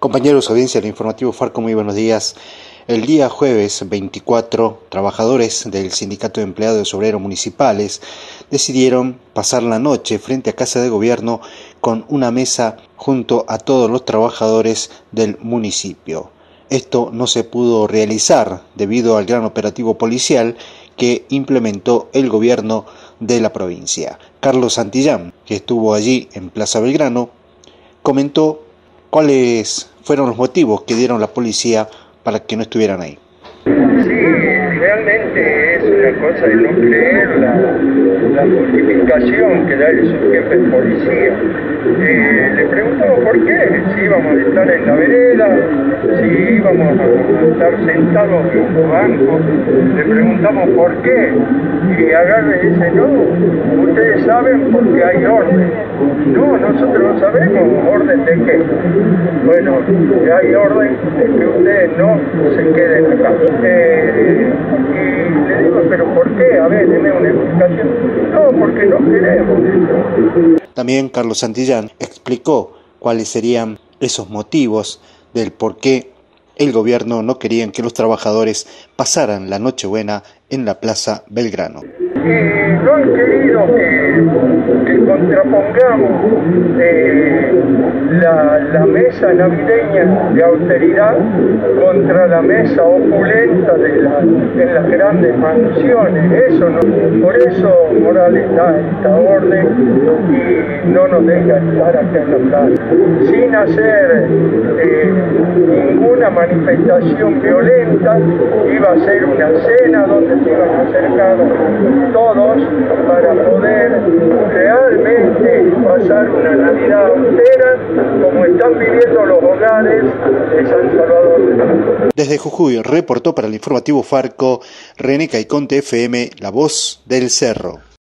Compañeros, audiencia del informativo Farco, muy buenos días. El día jueves 24, trabajadores del Sindicato de Empleados Obreros Municipales decidieron pasar la noche frente a Casa de Gobierno con una mesa junto a todos los trabajadores del municipio. Esto no se pudo realizar debido al gran operativo policial que implementó el gobierno de la provincia. Carlos Santillán, que estuvo allí en Plaza Belgrano, comentó cuáles fueron los motivos que dieron la policía para que no estuvieran ahí. Sí, realmente es una cosa de no creer la justificación que da el subjefe de policía. Le preguntamos por qué, si íbamos a estar en la vereda, si íbamos a estar sentados en los bancos, le preguntamos por qué, y agarra y dice, no, ustedes saben porque hay orden. No, nosotros no sabemos orden de qué. Bueno, hay orden de que ustedes no se queden acá. Y le digo, pero ¿por qué? A ver, deme una explicación. No, porque no queremos. También Carlos Santillán explicó cuáles serían esos motivos del por qué el gobierno no quería que los trabajadores pasaran la Nochebuena en la Plaza Belgrano. No han querido que contrapongamos la mesa navideña de austeridad contra la mesa opulenta en las grandes mansiones. Eso no, por eso Morales da esta orden y no nos deja estar acá en la plaza sin hacer ninguna manifestación violenta. Iba a ser una cena donde se iban a acercar todos para poder realmente pasar una Navidad austera como están viviendo los hogares de San Salvador. Desde Jujuy reportó para el informativo Farco René Caiconte FM, La Voz del Cerro.